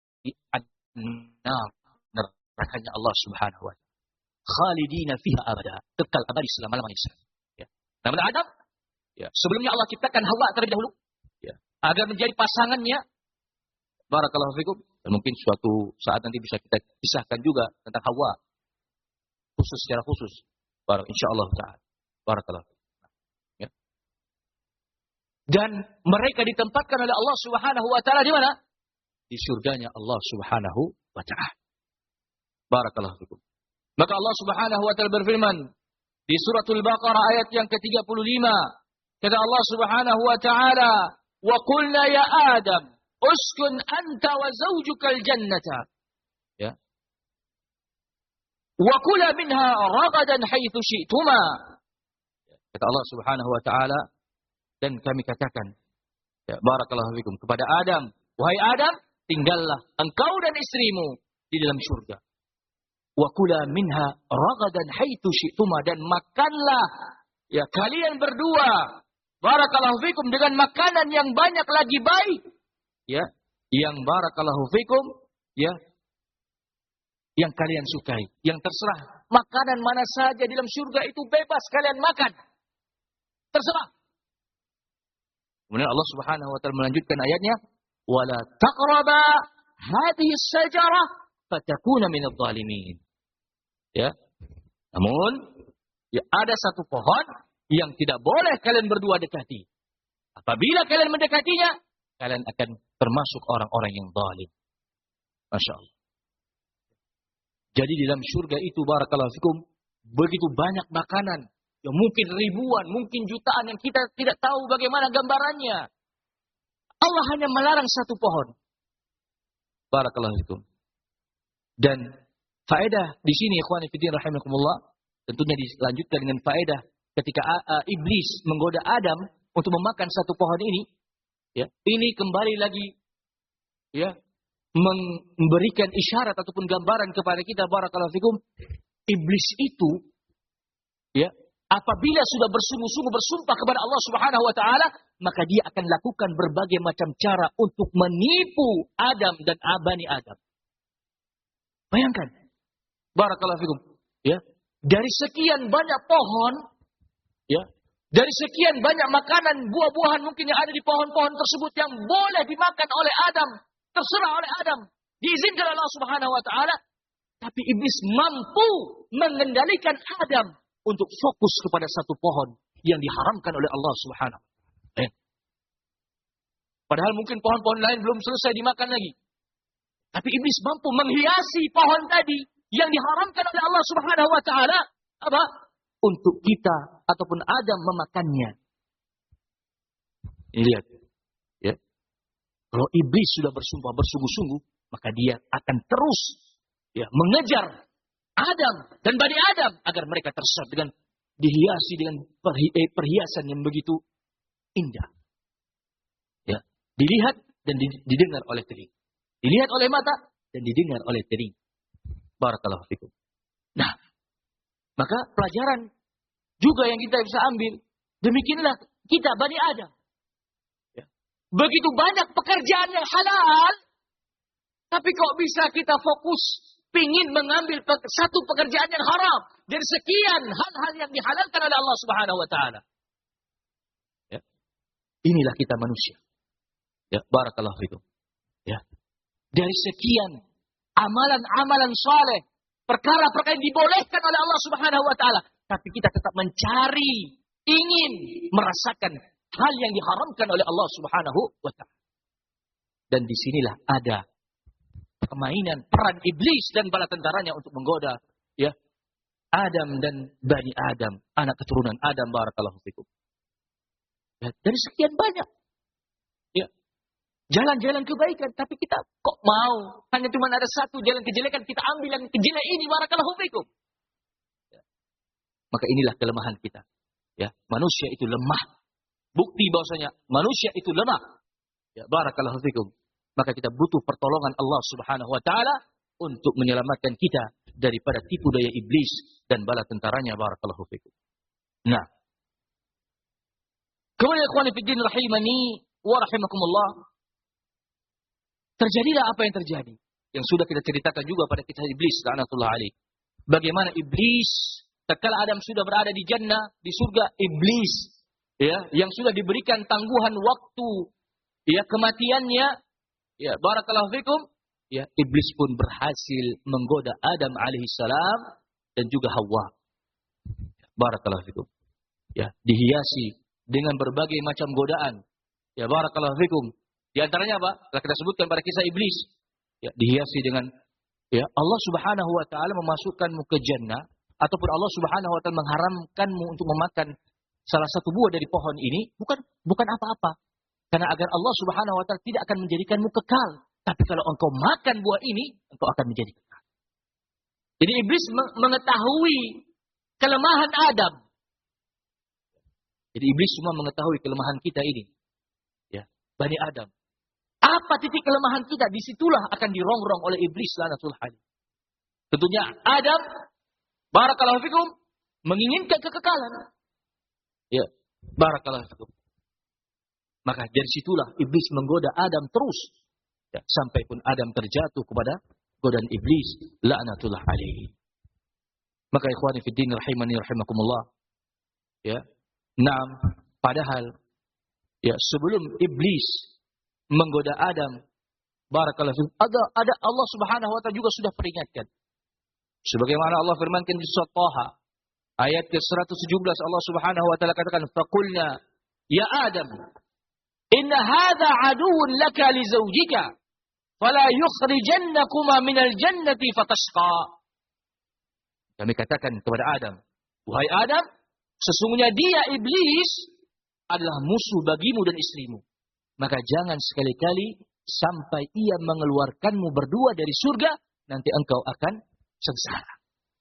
nerakanya Allah Subhanahu wa taala. Khalidina fiha abada, kekal abadi selama-lamanya. Ya. Namun Adam, ya, sebelumnya Allah ciptakan Hawa terlebih dahulu, ya, agar menjadi pasangannya. Barakallahu fikum. Dan mungkin suatu saat nanti bisa kita pisahkan juga tentang Hawa. Khusus secara khusus. Barak insyaallah taala. Barakallahu. Ya. Dan mereka ditempatkan oleh Allah Subhanahu wa taala di mana? Di surganya Allah Subhanahu wa taala. Barakallahu fikum. Maka Allah Subhanahu wa taala berfirman di suratul Baqarah ayat yang ke tiga puluh lima, kata Allah Subhanahu wa taala, "Wa qulna ya Adam, uskun anta wa zawjukal jannata." Ya. Wa kula minha ragadan haitsu syi'tuma. Kata Allah Subhanahu wa taala, dan kami katakan, ya, barakallahu fikum, kepada Adam, wahai Adam, tinggallah engkau dan istrimu di dalam surga. Wa kula minha ragadan haitsu syi'tuma, dan makanlah, ya, kalian berdua, barakallahu fikum, dengan makanan yang banyak lagi baik, ya, yang barakallahu fikum, ya, yang kalian sukai, yang terserah. Makanan mana saja di dalam surga itu bebas kalian makan. Terserah. Kemudian Allah Subhanahu wa taala melanjutkan ayatnya, "Wala taqraba hadhihi asy-syajarah fatakuna minadh dhalimin." Ya. Namun, ya, ada satu pohon yang tidak boleh kalian berdua dekati. Apabila kalian mendekatinya, kalian akan termasuk orang-orang yang zalim. Masya Allah. Jadi di dalam surga itu, barakallahu fikum, begitu banyak makanan. Ya, mungkin ribuan, mungkin jutaan yang kita tidak tahu bagaimana gambarannya. Allah hanya melarang satu pohon. Barakallahu fikum. Dan faedah di sini, ikhwani fillah rahimakumullah, tentunya dilanjutkan dengan faedah ketika uh, iblis menggoda Adam untuk memakan satu pohon ini. Ya, ini kembali lagi, ya, memberikan isyarat ataupun gambaran kepada kita, barakallahu fikum, iblis itu, ya, apabila sudah bersungguh-sungguh bersumpah kepada Allah Subhanahu wa taala, maka dia akan lakukan berbagai macam cara untuk menipu Adam dan Bani Adam. Bayangkan, barakallahu fikum, ya, dari sekian banyak pohon, ya, dari sekian banyak makanan, buah-buahan mungkin yang ada di pohon-pohon tersebut yang boleh dimakan oleh Adam, terserah oleh Adam, diizinkan oleh Allah Subhanahu wa taala, tapi iblis mampu mengendalikan Adam untuk fokus kepada satu pohon yang diharamkan oleh Allah Subhanahu. Eh. Padahal mungkin pohon-pohon lain belum selesai dimakan lagi. Tapi iblis mampu menghiasi pohon tadi yang diharamkan oleh Allah Subhanahu wa taala, apa? Untuk kita ataupun Adam memakannya. Ini lihat, ya. Kalau iblis sudah bersumpah bersungguh-sungguh, maka dia akan terus, ya, mengejar Adam dan Bani Adam agar mereka tersesat dengan dihiasi dengan perhi- eh, perhiasan yang begitu indah. Ya, dilihat dan didengar oleh telinga. Dilihat oleh mata dan didengar oleh telinga. Barakallahu fikum. Nah, maka pelajaran juga yang kita bisa ambil. Demikianlah kita Bani Adam. Ya. Begitu banyak pekerjaan yang halal. Tapi kok bisa kita fokus pingin mengambil satu pekerjaan yang haram. Dari sekian hal-hal yang dihalalkan oleh Allah Subhanahu Wa Taala. Ya. Inilah kita manusia. Ya, barakallahu fikum. Ya. Dari sekian amalan-amalan saleh, perkara-perkara yang dibolehkan oleh Allah Subhanahu Wa Taala, tapi kita tetap mencari, ingin merasakan hal yang diharamkan oleh Allah Subhanahu Wa Taala. Dan disinilah ada permainan peran iblis dan bala tentaranya untuk menggoda, ya, Adam dan Bani Adam, anak keturunan Adam, barakallahu fikum. Ya, dari sekian banyak, ya, jalan-jalan kebaikan, tapi kita kok mau hanya cuma ada satu jalan kejelekan, kita ambil yang kejelek ini, barakallahu fikum. Ya. Maka inilah kelemahan kita. Ya, manusia itu lemah. Bukti bahwasanya manusia itu lemah. Ya, barakallahu fikum. Maka kita butuh pertolongan Allah Subhanahu Wa Taala untuk menyelamatkan kita daripada tipu daya iblis dan bala tentaranya, barakallahu fikum. Nah, kemudian ikhwani fiddin rahimani wa rahimakumullah, terjadilah apa yang terjadi yang sudah kita ceritakan juga pada kisah iblis laknatullah alaih. Bagaimana iblis tatkala Adam sudah berada di jannah, di surga, iblis, ya, yang sudah diberikan tangguhan waktu, ya, kematiannya, ya, barakallahu fikum, ya, iblis pun berhasil menggoda Adam alaihissalam dan juga Hawa. Barakallahu fikum. Ya, dihiasi dengan berbagai macam godaan. Ya, barakallahu fikum. Di antaranya apa? Telah kita sebutkan pada kisah iblis. Ya, dihiasi dengan, ya, Allah Subhanahu Wa Taala memasukkanmu ke jannah, ataupun Allah Subhanahu Wa Taala mengharamkanmu untuk memakan salah satu buah dari pohon ini, bukan bukan apa-apa. Karena agar Allah Subhanahu Wa Taala tidak akan menjadikanmu kekal. Tapi kalau engkau makan buah ini, engkau akan menjadi kekal. Jadi iblis mengetahui kelemahan Adam. Jadi iblis semua mengetahui kelemahan kita ini. Ya, Bani Adam. Apa titik kelemahan kita? Disitulah akan dirongrong oleh iblis laknatullah alaih. Tentunya Adam, barakallahu fikum, menginginkan kekekalan. Ya, barakallahu fikum. Maka dari situlah iblis menggoda Adam terus. Ya, sampai pun Adam terjatuh kepada godaan iblis laknatullah alaihi. Maka ikhwani fiddin rahimani rahimakumullah. Ya. Naam, padahal, ya, sebelum iblis menggoda Adam, barakallahu fikum, ada ada Allah Subhanahu Wa Taala juga sudah peringatkan. Sebagaimana Allah firmankan di surat Thaha ayat ke seratus tujuh belas, Allah Subhanahu Wa Taala katakan, "Faqulna ya Adam, inna hadza aduwwun laka li zawjika, fala yukhrijannakuma minal jannati fatashqa." Kami katakan kepada Adam, wahai Adam, sesungguhnya dia iblis adalah musuh bagimu dan istrimu. Maka jangan sekali-kali sampai ia mengeluarkanmu berdua dari surga, nanti engkau akan sengsara.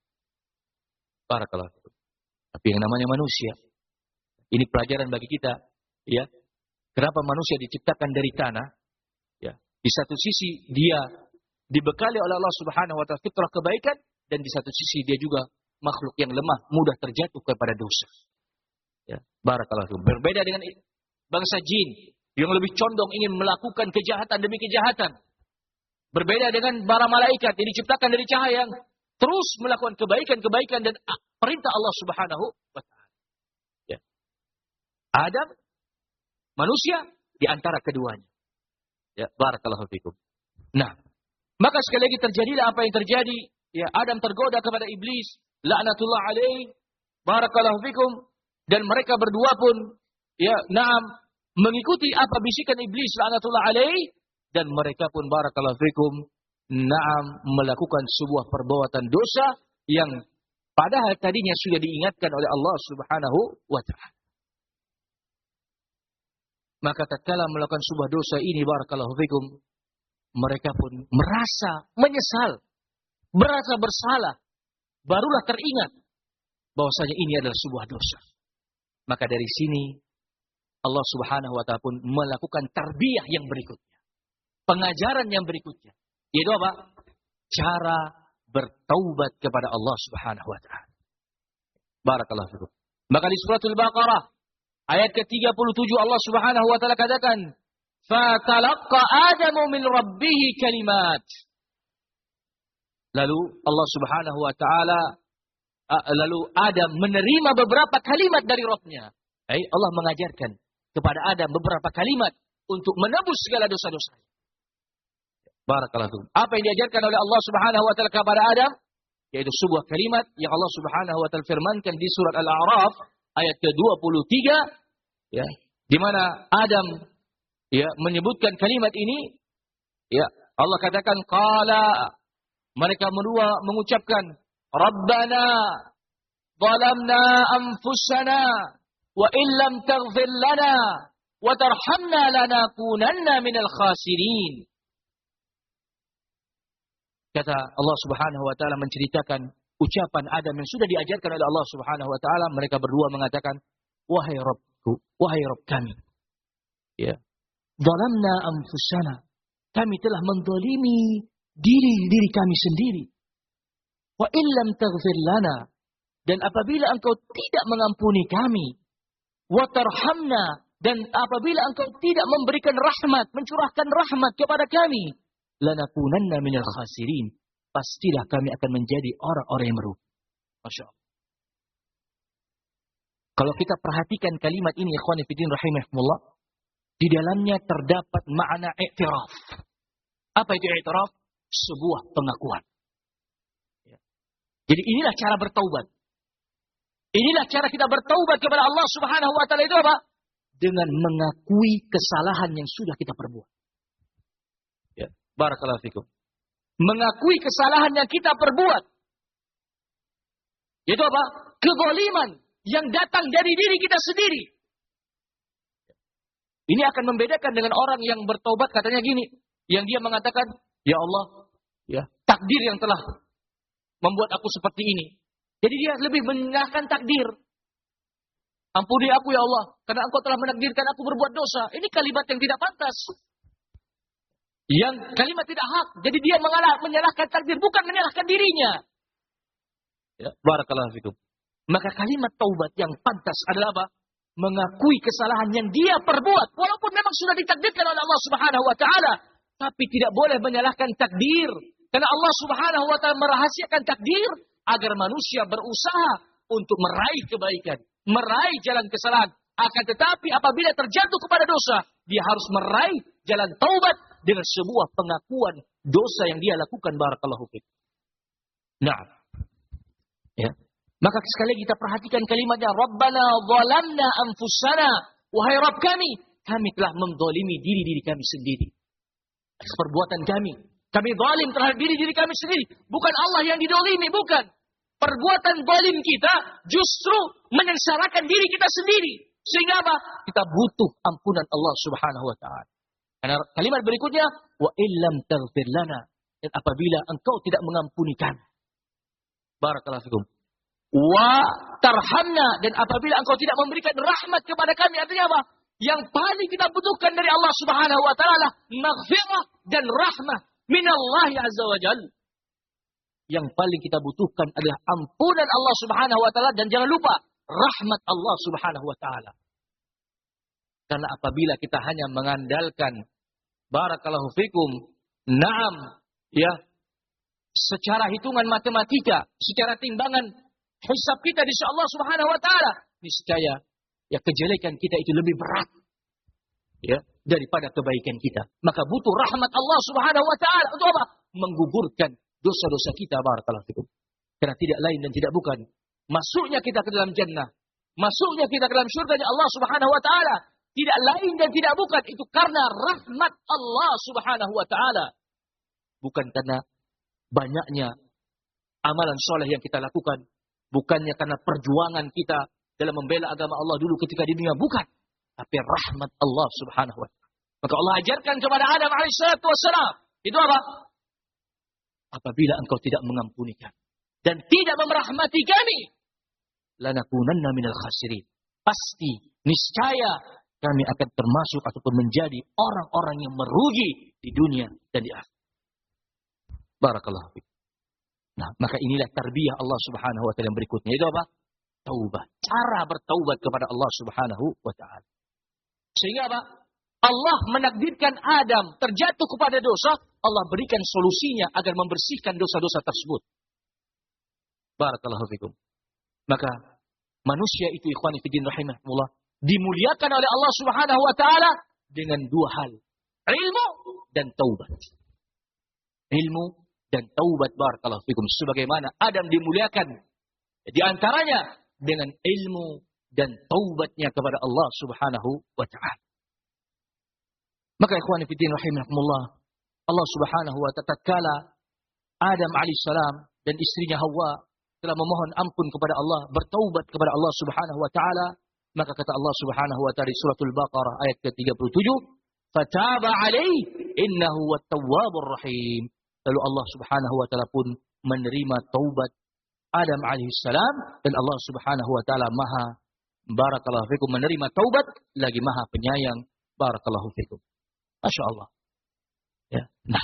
Barakallahu fikum. Tapi yang namanya manusia, ini pelajaran bagi kita, ya. Kenapa manusia diciptakan dari tanah? Ya, di satu sisi dia dibekali oleh Allah Subhanahu Wa Taala fitrah kebaikan, dan di satu sisi dia juga makhluk yang lemah, mudah terjatuh kepada dosa. Ya, barakallahu. Berbeda dengan bangsa jin yang lebih condong ingin melakukan kejahatan demi kejahatan. Berbeda dengan para malaikat yang diciptakan dari cahaya yang terus melakukan kebaikan-kebaikan dan perintah Allah Subhanahu wa Ta'ala. Ya. Adam, manusia di antara keduanya. Ya, barakallahu fikum. Nah, maka sekali lagi terjadilah apa yang terjadi. Ya, Adam tergoda kepada iblis, laknatullah alaih, barakallahu fikum, dan mereka berdua pun, ya, naam, mengikuti apa bisikan iblis, laknatullah alaih, dan mereka pun, barakallahu fikum, naam, melakukan sebuah perbuatan dosa yang padahal tadinya sudah diingatkan oleh Allah Subhanahu wa Ta'ala. Maka tatkala melakukan sebuah dosa ini, barakallahu fikum, mereka pun merasa menyesal, merasa bersalah. Barulah teringat bahwasanya ini adalah sebuah dosa. Maka dari sini Allah Subhanahu wa taala pun melakukan tarbiyah yang berikutnya. Pengajaran yang berikutnya. Yaitu apa? Cara bertaubat kepada Allah Subhanahu wa taala. Barakallahu fikum. Maka di suratul Baqarah ayat ke tiga puluh tujuh Allah Subhanahu wa taala katakan, "Fatalaqqa Adamu min rabbih kalimat." Lalu Allah Subhanahu wa taala lalu Adam menerima beberapa kalimat dari Rabb-Nya. Hai, Allah mengajarkan kepada Adam beberapa kalimat untuk menebus segala dosa-dosa. Barakallahu fikum. Apa yang diajarkan oleh Allah Subhanahu wa taala kepada Adam? Yaitu sebuah kalimat yang Allah Subhanahu wa taala firmankan di surat Al-A'raf ayat ke dua puluh tiga, ya, di mana Adam ya menyebutkan kalimat ini, ya, Allah katakan qala, mereka berdua mengucapkan, Rabbana zalamna anfusana wa illam taghfir lana wa tarhamna lanakunanna minal khasirin. Kata Allah Subhanahu wa taala menceritakan ucapan Adam yang sudah diajarkan oleh Allah Subhanahu wa taala, mereka berdua mengatakan, wahai Rabbku, wahai Rabb kami, ya, zalamna anfusana, kami telah menzalimi diri diri kami sendiri. Wa illam taghfir lana, dan apabila engkau tidak mengampuni kami, wa tarhamna, dan apabila engkau tidak memberikan rahmat, mencurahkan rahmat kepada kami, lanakunanna minal khasirin, pastilah kami akan menjadi orang-orang yang merugi. Masya Allah. Kalau kita perhatikan kalimat ini, ikhwani fillah rahimahumullah, di dalamnya terdapat makna i'tiraf. Apa itu i'tiraf? Sebuah pengakuan. Ya. Jadi inilah cara bertaubat. Inilah cara kita bertaubat kepada Allah Subhanahu wa taala itu apa? Dengan mengakui kesalahan yang sudah kita perbuat. Ya, barakallahu fikum. Mengakui kesalahan yang kita perbuat. Itu apa? Kezaliman yang datang dari diri kita sendiri. Ini akan membedakan dengan orang yang bertaubat katanya gini, yang dia mengatakan, ya Allah, ya, takdir yang telah membuat aku seperti ini. Jadi dia lebih menyerahkan takdir. Ampuni aku ya Allah, karena engkau telah menakdirkan aku berbuat dosa. Ini kalimat yang tidak pantas. Yang kalimat tidak hak. Jadi dia mengalah, menyalahkan takdir, bukan menyalahkan dirinya. Ya, barakallahu fikum. Maka kalimat taubat yang pantas adalah apa? Mengakui kesalahan yang dia perbuat. Walaupun memang sudah ditakdirkan oleh Allah Subhanahu wa taala. Tapi tidak boleh menyalahkan takdir. Karena Allah Subhanahu wa taala merahasiakan takdir agar manusia berusaha untuk meraih kebaikan. Meraih jalan kesalahan. Akan tetapi apabila terjatuh kepada dosa, dia harus meraih jalan taubat dengan sebuah pengakuan dosa yang dia lakukan. Barakallahu fiik. Nah, ya. Maka sekali lagi kita perhatikan kalimatnya, Rabbana zalamna anfusana, wahai Rabb kami, kami telah menzalimi diri-diri kami sendiri. Perbuatan kami, kami zalim terhadap diri-diri kami sendiri. Bukan Allah yang didolimi, bukan. Perbuatan zalim kita justru menyengsarakan diri kita sendiri. Sehingga apa? Kita butuh ampunan Allah Subhanahu wa taala. Karena kalimat berikutnya, wa illam taghfir lana, dan apabila engkau tidak mengampuni kami. Barakallahu fikum. Wa tarhamna, dan apabila engkau tidak memberikan rahmat kepada kami. Artinya apa? Yang paling kita butuhkan dari Allah Subhanahu wa taala maghfirah dan rahmah minallahi azza wa jalla. Yang paling kita butuhkan adalah ampunan Allah Subhanahu wa taala, dan jangan lupa rahmat Allah Subhanahu wa taala. Karena apabila kita hanya mengandalkan barakallahu fikum, na'am, ya, secara hitungan matematika, secara timbangan hisab kita di sisi Allah Subhanahu wa taala, niscaya ya kejelekan kita itu lebih berat ya daripada kebaikan kita. Maka butuh rahmat Allah Subhanahu wa taala untuk apa? Menggugurkan dosa-dosa kita, barakallahu fikum. Karena tidak lain dan tidak bukan masuknya kita ke dalam jannah, masuknya kita ke dalam surganya Allah Subhanahu wa taala, tidak lain dan tidak bukan itu karena rahmat Allah Subhanahu wa taala. Bukan karena banyaknya amalan soleh yang kita lakukan, bukannya karena perjuangan kita dalam membela agama Allah dulu ketika di dunia, bukan. Tapi rahmat Allah Subhanahu wa taala. Maka Allah ajarkan kepada Adam alaihissalatu wassalam, itu apa? Apabila engkau tidak mengampuni kami dan tidak memerahmati kami, lanakunanna minal khasirin. Pasti, niscaya kami akan termasuk ataupun menjadi orang-orang yang merugi di dunia dan di akhirat. Barakallahu fiik. Nah, maka inilah tarbiyah Allah Subhanahu wa taala yang berikutnya. Itu apa? Taubat. Cara bertaubat kepada Allah Subhanahu wa taala. Sehingga apa? Allah menakdirkan Adam terjatuh kepada dosa, Allah berikan solusinya agar membersihkan dosa-dosa tersebut. Barakallahu fikum. Maka manusia itu ikhwani fiddin rahimahullah dimuliakan oleh Allah Subhanahu wa taala dengan dua hal. Ilmu dan taubat. Ilmu dan taubat, barakallahu fikum. Sebagaimana Adam dimuliakan di antaranya dengan ilmu dan taubatnya kepada Allah Subhanahu wa taala. Maka ikhwani fiddin rahimahumullah, Allah Subhanahu wa taala tatkala Adam alaihissalam dan istrinya Hawa telah memohon ampun kepada Allah, bertaubat kepada Allah Subhanahu wa taala, maka kata Allah Subhanahu wa taala di suratul Baqarah ayat ke tiga puluh tujuh, "Fataba 'alaihi innahu wat-tawwabur rahim." Lalu Allah Subhanahu wa taala pun menerima taubat Adam alaihissalam, dan Allah Subhanahu wa taala Maha barakallahu fikum menerima taubat lagi Maha penyayang. Barakallahu fikum. Masya Allah. Ya. Nah,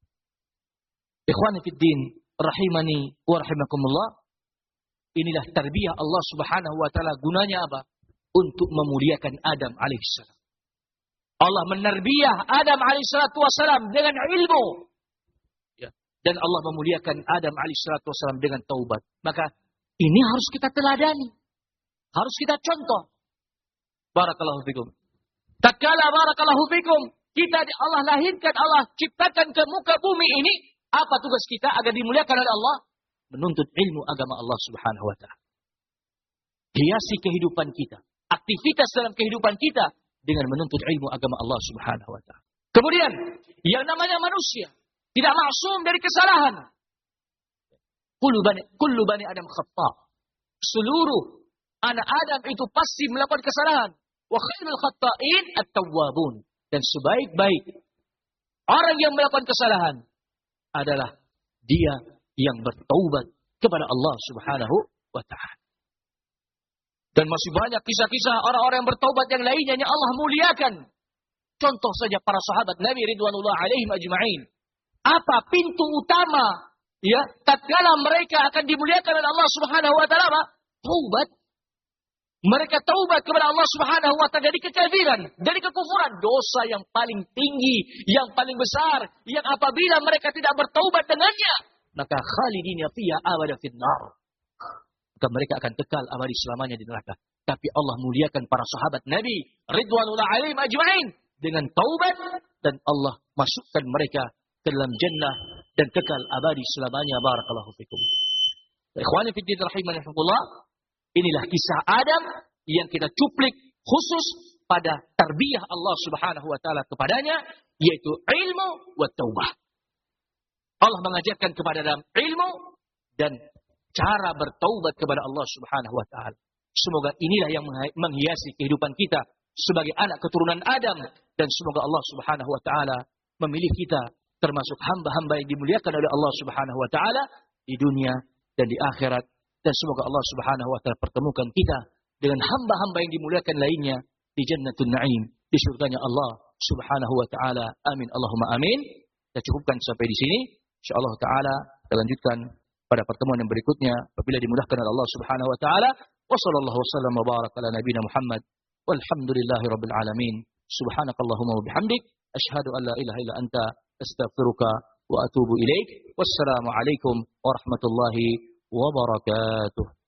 ikhwani fiddin rahimani wa rahimakumullah, inilah tarbiyah Allah Subhanahu wa taala. Gunanya apa? Untuk memuliakan Adam alaihissalam. Allah menarbiyah Adam alaihissalatu wassalam dengan ilmu. Ya. Dan Allah memuliakan Adam alaihissalatu wassalam dengan taubat. Maka ini harus kita teladani. Harus kita contoh. Barakallahu fikum. Tatkala barakallahu fikum, kita Allah lahirkan, Allah ciptakan ke muka bumi ini, apa tugas kita agar dimuliakan oleh Allah? Menuntut ilmu agama Allah Subhanahu wa taala. Hiasi kehidupan kita, aktivitas dalam kehidupan kita dengan menuntut ilmu agama Allah Subhanahu wa taala. Kemudian, yang namanya manusia tidak maksum dari kesalahan. Kullu bani, kullu bani Adam khata'. Seluruh anak Adam itu pasti melakukan kesalahan. Wa khairul khata'in at-tawwabun. Dan sebaik-baik orang yang melakukan kesalahan adalah dia yang bertaubat kepada Allah Subhanahu wa taala. Dan masih banyak kisah-kisah orang-orang yang bertaubat yang lainnya yang Allah muliakan. Contoh saja para sahabat Nabi ridwanullah alaihim ajma'in. Apa pintu utama ya tatkala mereka akan dimuliakan oleh Allah Subhanahu wa taala? Taubat. Mereka taubat kepada Allah Subhanahu wa taala dari kekafiran, dari kekufuran, dosa yang paling tinggi, yang paling besar, yang apabila mereka tidak bertaubat dengannya, maka khalidina fiha abada finnar. Maka mereka akan kekal abadi selamanya di neraka. Tapi Allah muliakan para sahabat Nabi ridwanullah alaihim ajma'in dengan taubat, dan Allah masukkan mereka ke dalam jannah dan kekal abadi selamanya. Barakallahu fikum. Ikhwani fi din rahimanahumullah. Inilah kisah Adam yang kita cuplik khusus pada tarbiyah Allah Subhanahu wa taala kepadanya, yaitu ilmu wa taubah. Allah mengajarkan kepada dalam ilmu dan cara bertaubat kepada Allah Subhanahu wa taala. Semoga inilah yang menghiasi kehidupan kita sebagai anak keturunan Adam, dan semoga Allah Subhanahu wa taala memilih kita termasuk hamba-hamba yang dimuliakan oleh Allah Subhanahu wa taala di dunia dan di akhirat. Dan semoga Allah Subhanahu wa taala pertemukan kita dengan hamba-hamba yang dimuliakan lainnya di Jannatul Na'im, di surganya Allah Subhanahu wa taala. Amin Allahumma amin. Kita cukupkan sampai di sini. Insyaallah taala kita lanjutkan pada pertemuan yang berikutnya apabila dimudahkan oleh Allah Subhanahu wa taala. Wa sallallahu wasallam wa baraka ala nabiyina Muhammad walhamdulillahirabbil alamin. Subhanakallahumma wa bihamdik asyhadu an la ilaha illa anta astaghfiruka wa atubu ilaik. Wassalamu alaikum warahmatullahi wabarakatuh.